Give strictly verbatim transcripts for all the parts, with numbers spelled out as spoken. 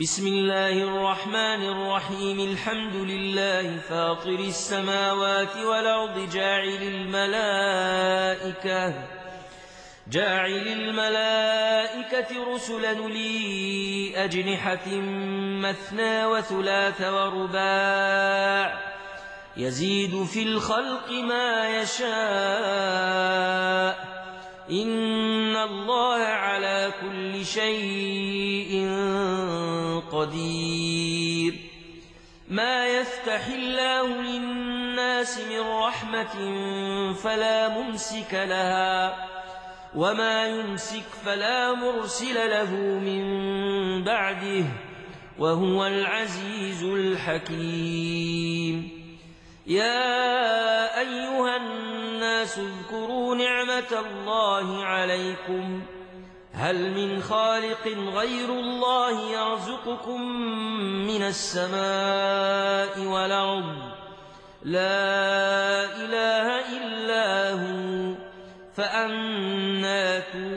بسم الله الرحمن الرحيم الحمد لله فاطر السماوات والأرض جاعل الملائكة جاعل الملائكة رسلا لي أجنحة مثنى وثلاث ورباع يزيد في الخلق ما يشاء إن الله على كل شيء قدير ما يفتح الله للناس من رحمة فلا ممسك لها وما يمسك فلا مرسل له من بعده وهو العزيز الحكيم يا أيها الناس اذكروا نعمة الله عليكم هل من خالق غير الله يرزقكم من السماء والأرض لا إله إلا هو فأنى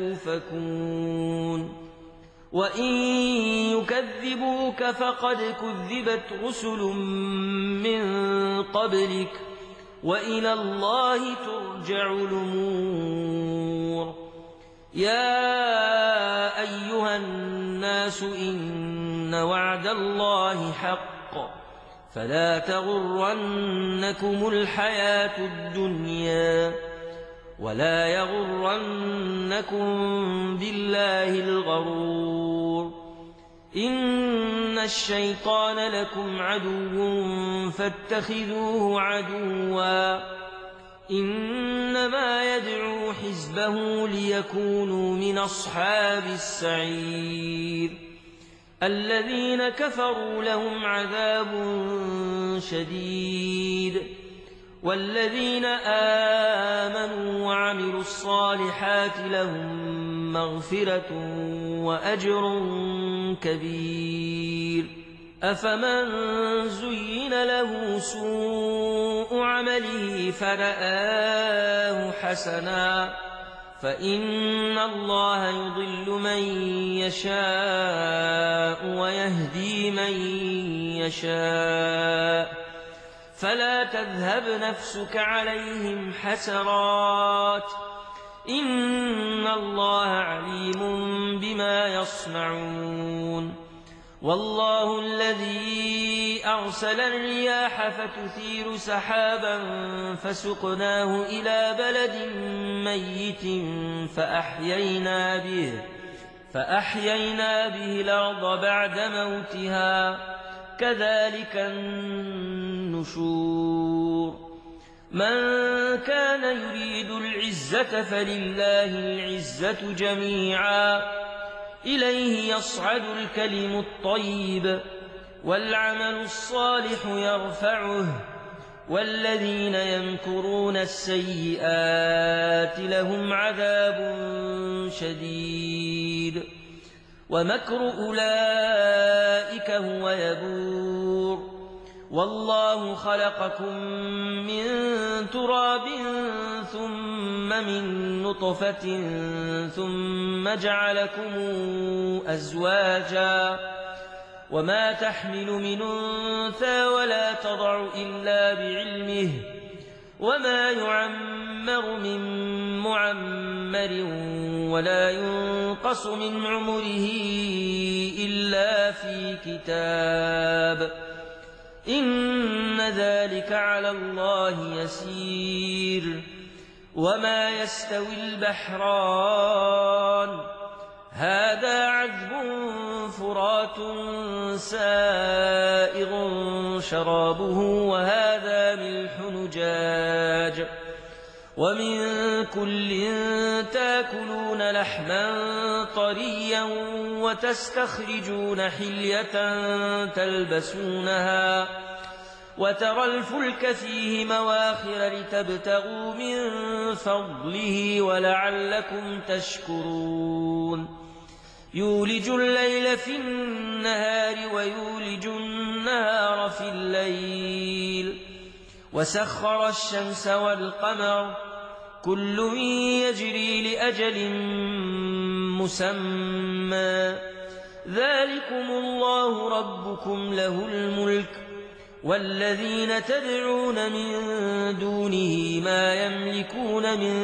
توفكون وإن يكذبوك فقد كذبت رسل من قبلك وإلى الله ترجع الأمور يا أيها الناس إن وعد الله حق فلا تغرنكم الحياة الدنيا ولا يغرنكم بالله الغرور إن الشيطان لكم عدو فاتخذوه عدوا إنما يدعو حزبه ليكونوا من أصحاب السعير الذين كفروا لهم عذاب شديد والذين آمنوا وعملوا الصالحات لهم مغفرة وأجر كبير أفمن زين له سوء عمله فرآه حسنا فإن الله يضل من يشاء ويهدي من يشاء فلا تذهب نفسك عليهم حسرات إن الله عليم بما يصنعون والله الذي أرسل الرياح فتثير سحابا فسقناه إلى بلد ميت فأحيينا به فأحيينا به الأرض بعد موتها كذلك النشور من كان يريد العزة فلله العزة جميعا إليه يصعد الكلم الطيب والعمل الصالح يرفعه والذين يمكرون السيئات لهم عذاب شديد ومكر أولئك هو يبور والله خلقكم من تراب ثم من نطفة ثم جعلكم أزواجا وما تحمل من أنثى ولا تضع إلا بعلمه وما يعمر من معمر ولا ينقص من عمره إلا في كتاب إن ذلك على الله يسير وما يستوي البحران هذا عذب فرات سائغ شرابه وهذا ملح نجاج ومن كل تاكلون لحما طريا وتستخرجون حلية تلبسونها وترى الفلك فيه مواخر لتبتغوا من فضله ولعلكم تشكرون يولج الليل في النهار ويولج النهار في الليل وسخر الشمس والقمر كل يجري لأجل مسمى ذلكم الله ربكم له الملك والذين تدعون من دونه ما يملكون من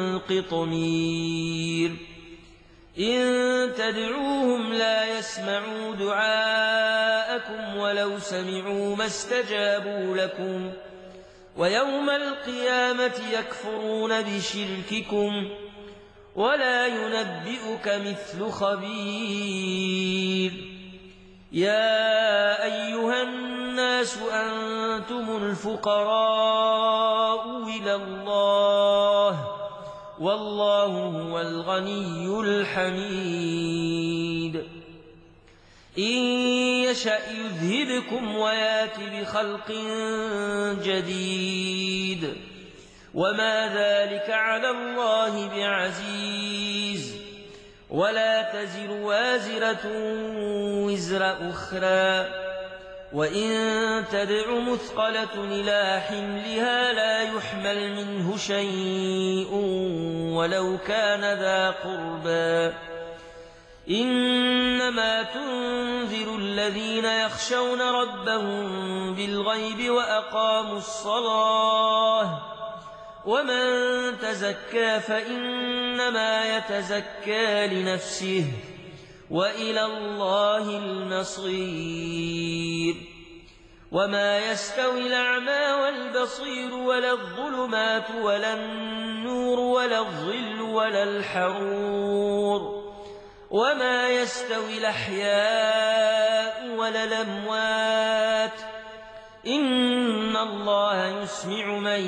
قطمير إن تدعوهم لا يسمعوا دعاءكم ولو سمعوا ما استجابوا لكم ويوم القيامة يكفرون بشرككم ولا ينبئك مثل خبير يا أيها الناس أنتم الفقراء إلى الله والله هو الغني الحميد إن يشأ يذهبكم ويات بخلق جديد وما ذلك على الله بعزيز ولا تزر وازرة وزر أخرى وإن تدع مثقلة إلى حملها لا يحمل منه شيء ولو كان ذا قربى إنما تنذر الذين يخشون ربهم بالغيب وأقاموا الصلاة ومن تزكى فإنما يتزكى لنفسه وإلى الله المصير وما يستوي الأعمى والبصير ولا الظلمات ولا النور ولا الظل ولا الحرور وما يستوي الأحياء ولا الأموات إن الله يسمع من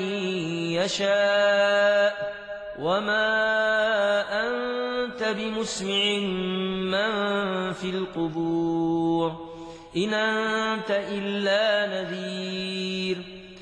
يشاء وما أنت بمسمع من في القبور إن أنت إلا نذير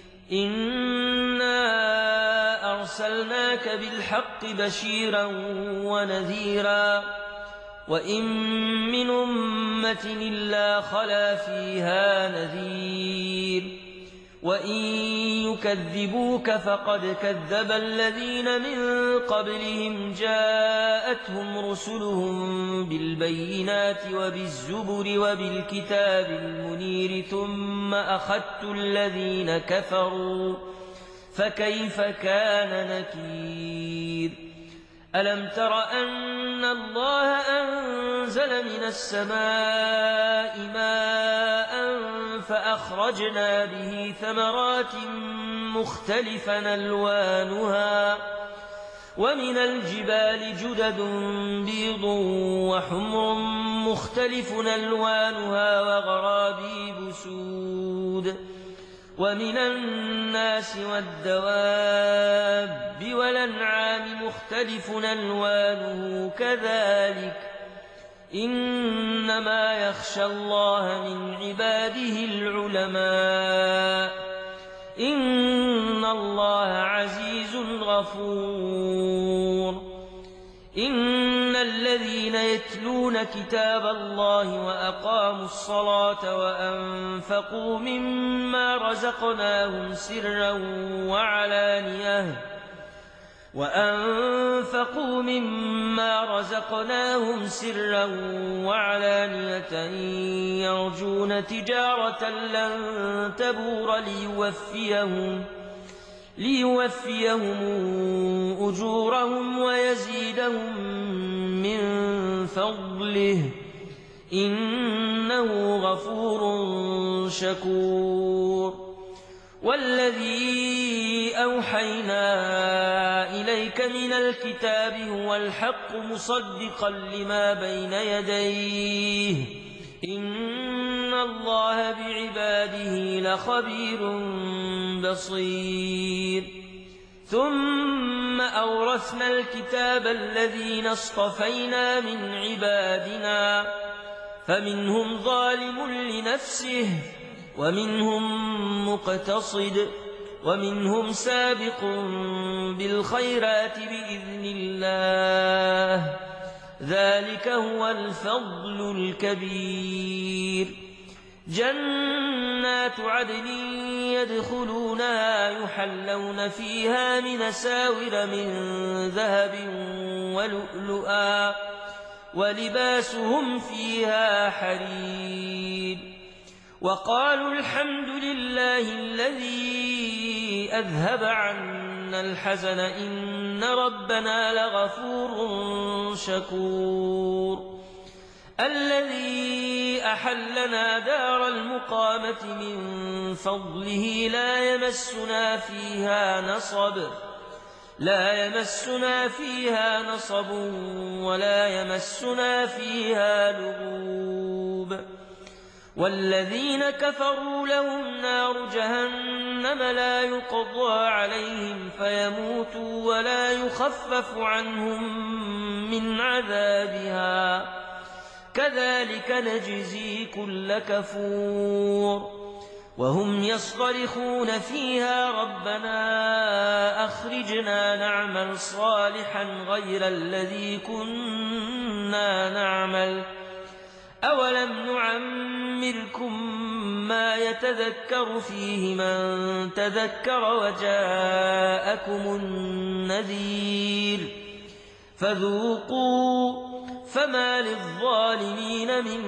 إنا أرسلناك بالحق بشيرا ونذيرا وإن من أمة إلا خلا فيها نذير وإن يكذبوك فقد كذب الذين من قبلهم جاءتهم رسلهم بالبينات وبالزبر وبالكتاب المنير ثم أخذت الذين كفروا فكيف كان نكير ألم تر أن الله أنزل من السماء ماء فأخرجنا به ثمرات مختلفا ألوانها ومن الجبال جدد بيض وحمر مختلف ألوانها وغرابيب سود ومن الناس والدواب والأنعام مختلف ألوانه كذلك إنما يخشى الله من عباده العلماء إن الله عزيز غفور إن الذين يتلون كتاب الله وأقاموا الصلاة وأنفقوا مما رزقناهم سرا وعلانية وأنفقوا مما رزقناهم سرا وعلانية يرجون تجارة لن تبور ليوفيهم ليوفيهم أجورهم ويزيدهم من فضله إنه غفور شكور والذي أوحينا إليك من الكتاب هو الحق مصدقا لما بين يديه إن الله بعباده لخبير بصير ثم أورثنا الكتاب الذين اصطفينا من عبادنا فمنهم ظالم لنفسه ومنهم مقتصد ومنهم سابق بالخيرات بإذن الله ذلك هو الفضل الكبير جنات عدن يدخلونها يحلون فيها من أساور من ذهب ولؤلؤا ولباسهم فيها حرير وقالوا الحمد لله الذي أذهب عنا الحزن إن ربنا لغفور شكور الذي أحلنا دار المقامة من فضله لا يمسنا فيها نصب لا يمسنا فيها نصب ولا يمسنا فيها لغوب والذين كفروا لهم نار جهنم لا يقضى عليهم فيموتوا ولا يخفف عنهم من عذابها كذلك نجزي كل كفور وهم يصطرخون فيها ربنا أخرجنا نعمل صالحا غير الذي كنا نعمل أولم نعمركم ما يتذكر فيه من تذكر وجاءكم النذير فذوقوا فما للظالمين من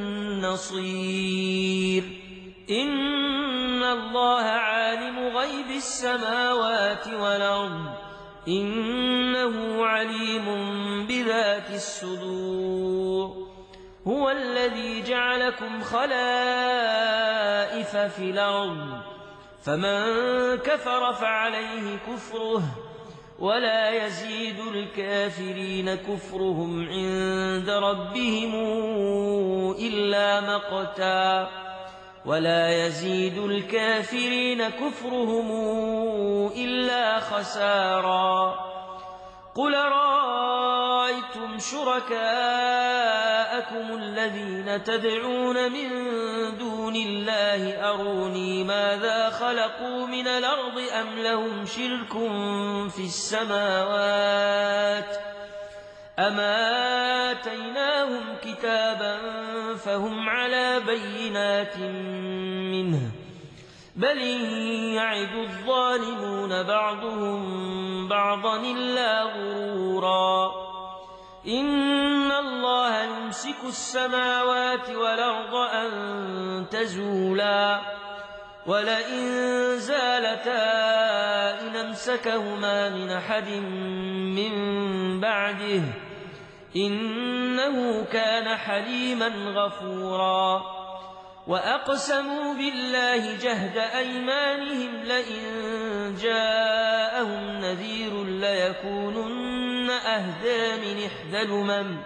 نصير إن الله عالم غيب السماوات والأرض إنه عليم بذات الصدور هو الذي جعلكم خلائف في الأرض فمن كفر فعليه كفره ولا يزيد الكافرين كفرهم عند ربهم إلا مقتا ولا يزيد الكافرين كفرهم إلا خسارا قل رأيتم شركاءكم الذين تدعون من دون الله أروني ماذا خلقوا من الأرض أم لهم شرك في السماوات أم آتيناهم كتابا فهم على بينات منه بل يعد الظالمون بعضهم بعضا إلا غرورا إن الله يمسك السماوات والأرض أن تزولا ولئن زالتا إن أمسكهما من أحد من بعده إنه كان حليما غفورا وأقسموا بالله جهد أيمانهم لئن جاءهم نذير ليكونن أهدى من إحدى الأمم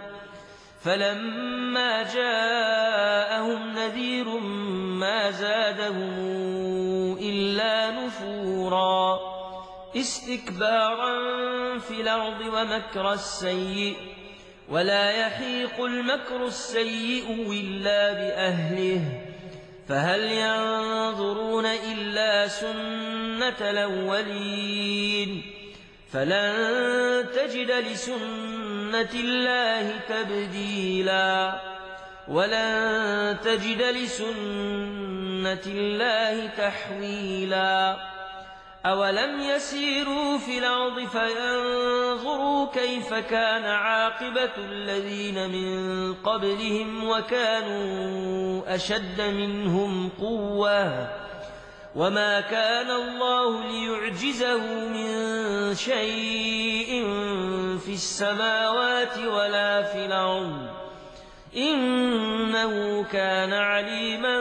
فلما جاءهم نذير ما زادهم إلا نفورا استكبارا في الأرض ومكر السيء ولا يحيق المكر السيء إلا بأهله فهل ينظرون إلا سنة الأولين فلن تجد لسنة الله تبديلا ولن تجد لسنة الله تحويلا أولم يسيروا في الأرض فينظروا كيف كان عاقبة الذين من قبلهم وكانوا أشد منهم قوة وما كان الله ليعجزه من شيء في السماوات ولا في الأرض إنه كان عليما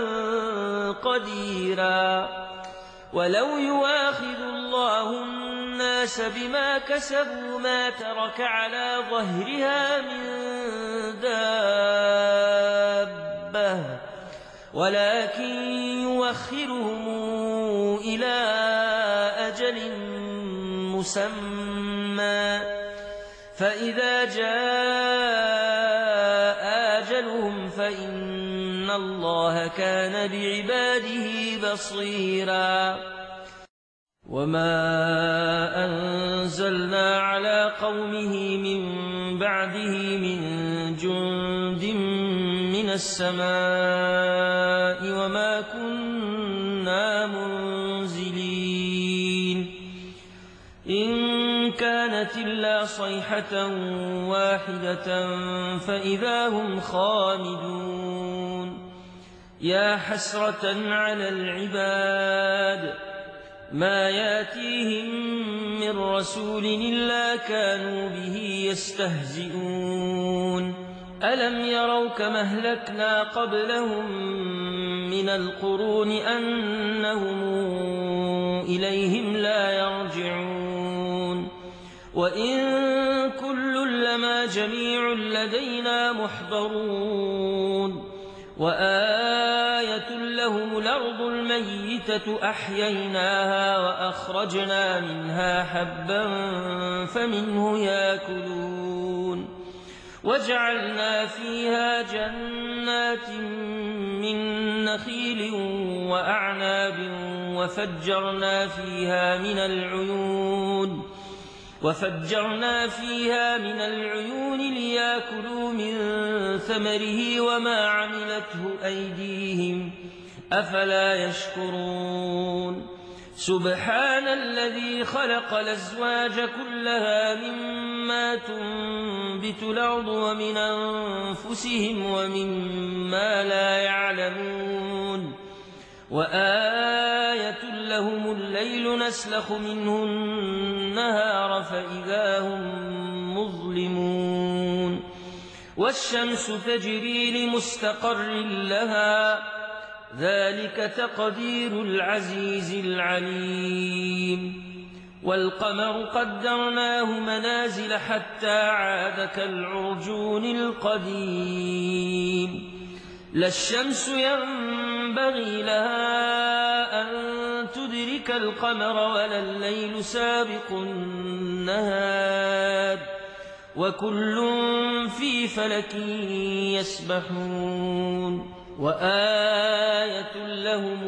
قديرا ولو يواخذ الله الناس بما كسبوا ما ترك على ظهرها من دابة ولكن يوخرهم إلى أجل مسمى فإذا جاء أجلهم فإن الله كان بعباده بصيرا وما أنزلنا على قومه من بعده من جند من السماء وما كنا منزلين إن كان كانت إلا صيحة واحدة فإذا هم خامدون يا حسرة على العباد ما ياتيهم من رسول إلا كانوا به يستهزئون ألم يروا كما أهلكنا قبلهم من القرون أنهم إليهم لا يرجعون وإن كل لما جميع لدينا محضرون وآية لهم الأرض الميتة أحييناها وأخرجنا منها حبا فمنه يأكلون وجعلنا فيها جنات من نخيل وأعناب وفجرنا فيها من العيون وفجرنا فيها من العيون ليأكلوا من ثمره وما عملته أيديهم أفلا يشكرون سبحان الذي خلق الأزواج كلها مما تنبت الأرض ومن أنفسهم ومما لا يعلمون وآية لهم الليل نسلخ منه النهار فإذا هم مظلمون والشمس تجري لمستقر لها ذلك تقدير العزيز العليم والقمر قدرناه منازل حتى عاد كالعرجون القديم لا الشمس ينبغي لها أن تدرك القمر ولا الليل سابق النهار وكل في فلك يسبحون وآية لهم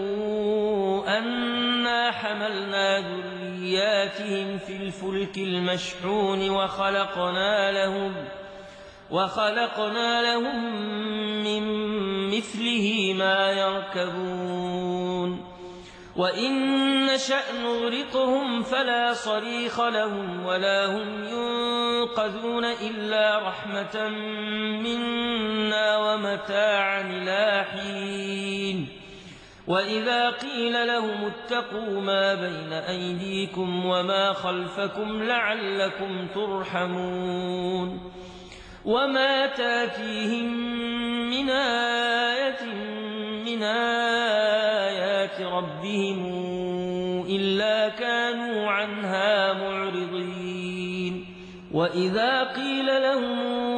أنا حملنا ذرياتهم في الفلك المشحون وخلقنا لهم وخلقنا لهم من مثله ما يركبون وإن نشأ نغرقهم فلا صريخ لهم ولا هم ينقذون إلا رحمة منا ومتاعا إلى حين وإذا قيل لهم اتقوا ما بين أيديكم وما خلفكم لعلكم ترحمون وما تاتيهم من آية من آيات ربهم إلا كانوا عنها معرضين وإذا قيل لهم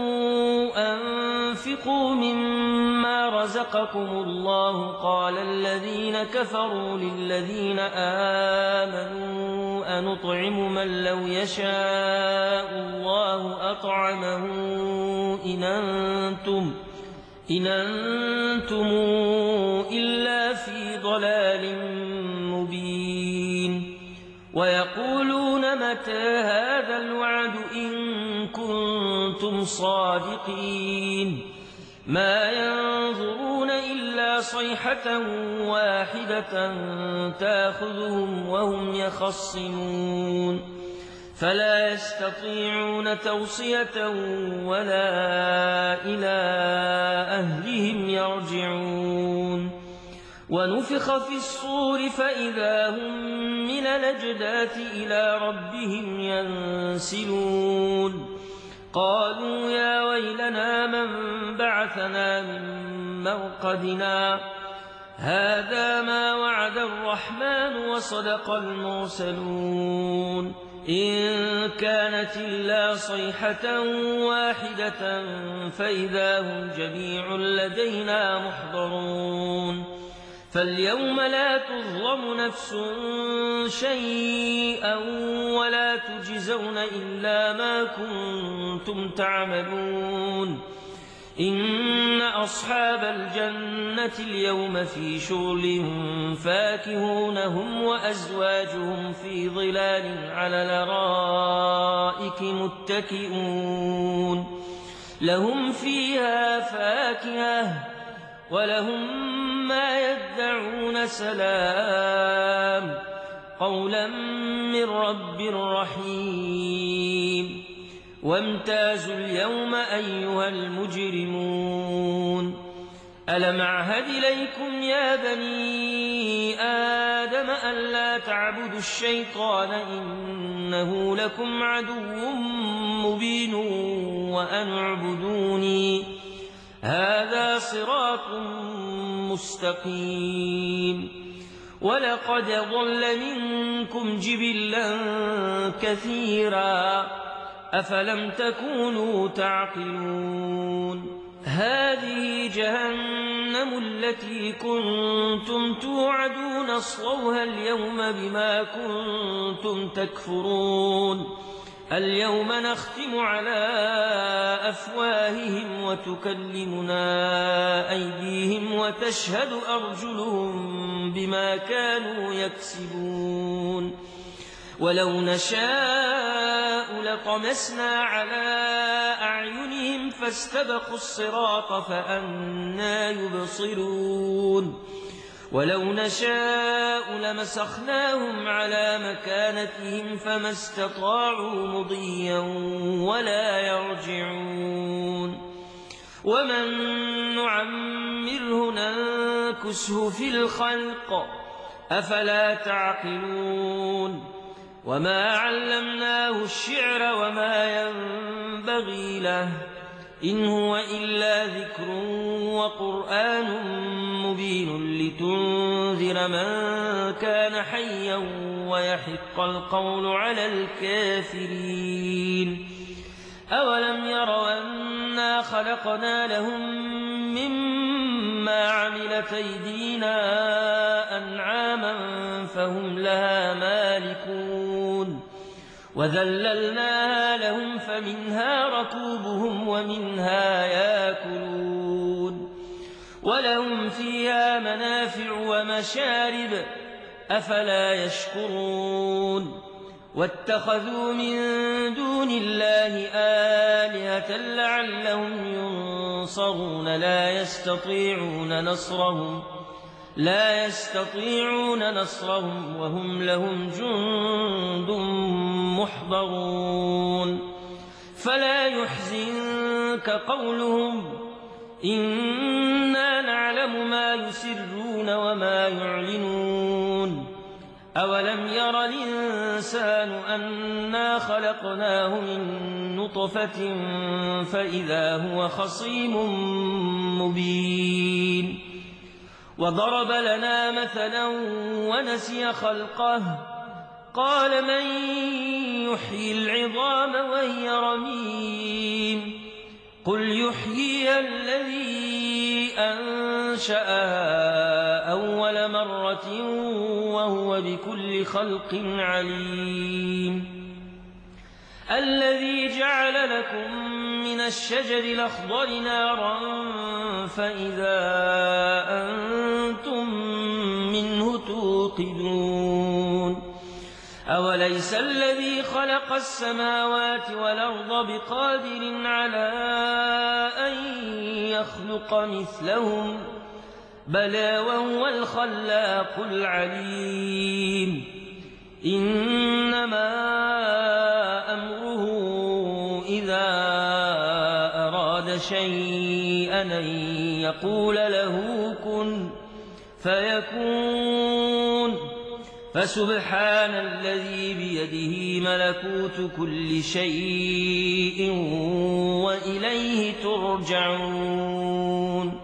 أنفقوا مما رزقكم الله قال الذين كفروا للذين آمنوا أنطعم من لو يشاء الله أطعمه إن أنتم إن أنتم إلا في ضلال مبين ويقولون متى هذا الوعد إن كنتم صادقين ما ينظرون إلا صيحة واحدة تأخذهم وهم يخصمون فلا يستطيعون توصية ولا إلى أهلهم يرجعون ونفخ في الصور فإذا هم من الأجداث إلى ربهم ينسلون قالوا يا ويلنا من بعثنا من مرقدنا هذا ما وعد الرحمن وصدق المرسلون إن كانت إلا صيحة واحدة فإذا هم جميع لدينا محضرون فاليوم لا تظلم نفس شيئا ولا تجزون إلا ما كنتم تعملون إن أصحاب الجنة اليوم في شغل فاكهون هم وأزواجهم في ظلال على الأرائك متكئون لهم فيها فاكهة ولهم ما يدعون سلام قولا من رب رحيم وامتازوا اليوم أيها المجرمون ألم أعهد إليكم يا بني آدم ألا تعبدوا الشيطان إنه لكم عدو مبين وأن اعبدوني هذا صراط مستقيم ولقد ضل منكم جبلا كثيرا أفلم تكونوا تعقلون هذه جهنم التي كنتم توعدون اصلوها اليوم بما كنتم تكفرون اليوم نختم على أفواههم وتكلمنا أيديهم وتشهد أرجلهم بما كانوا يكسبون ولو نشاء لطمسنا على أعينهم فاستبقوا الصراط فأنى يبصرون ولو نشاء لمسخناهم على مكانتهم فما استطاعوا مضيا ولا يرجعون ومن نعمره ننكسه في الخلق أفلا تعقلون وما علمناه الشعر وما ينبغي له إن هو إلا ذكر وقرآن مبين لتنذر من كان حيا ويحق القول على الكافرين أولم يروا أنا خلقنا لهم مما عملت أيدينا أنعاما فهم لها مالكون وذللناها لهم فمنها ركوبهم ومنها ياكلون ولهم فيها منافع ومشارب أفلا يشكرون واتخذوا من دون الله آلهة لعلهم ينصرون لا يستطيعون نصرهم لا يستطيعون نصرهم وهم لهم جند محضرون فلا يحزنك قولهم إنا نعلم ما يسرون وما يعلنون أولم ير الإنسان أنا خلقناه من نطفة فإذا هو خصيم مبين وضرب لنا مثلا ونسي خلقه قال من يحيي العظام وهي رميم قل يحييها الذي أنشأها أول مرة وهو بكل خلق عليم الذي جعل لكم من الشجر الأخضر نارا فإذا أنتم منه توقدون أوليس الذي خلق السماوات والأرض بقادر على أن يخلق مثلهم بلى وهو الخلاق العليم إنما أمره إذا أراد شيئا أن يقول له كن فيكون فسبحان الذي بيده ملكوت كل شيء وإليه ترجعون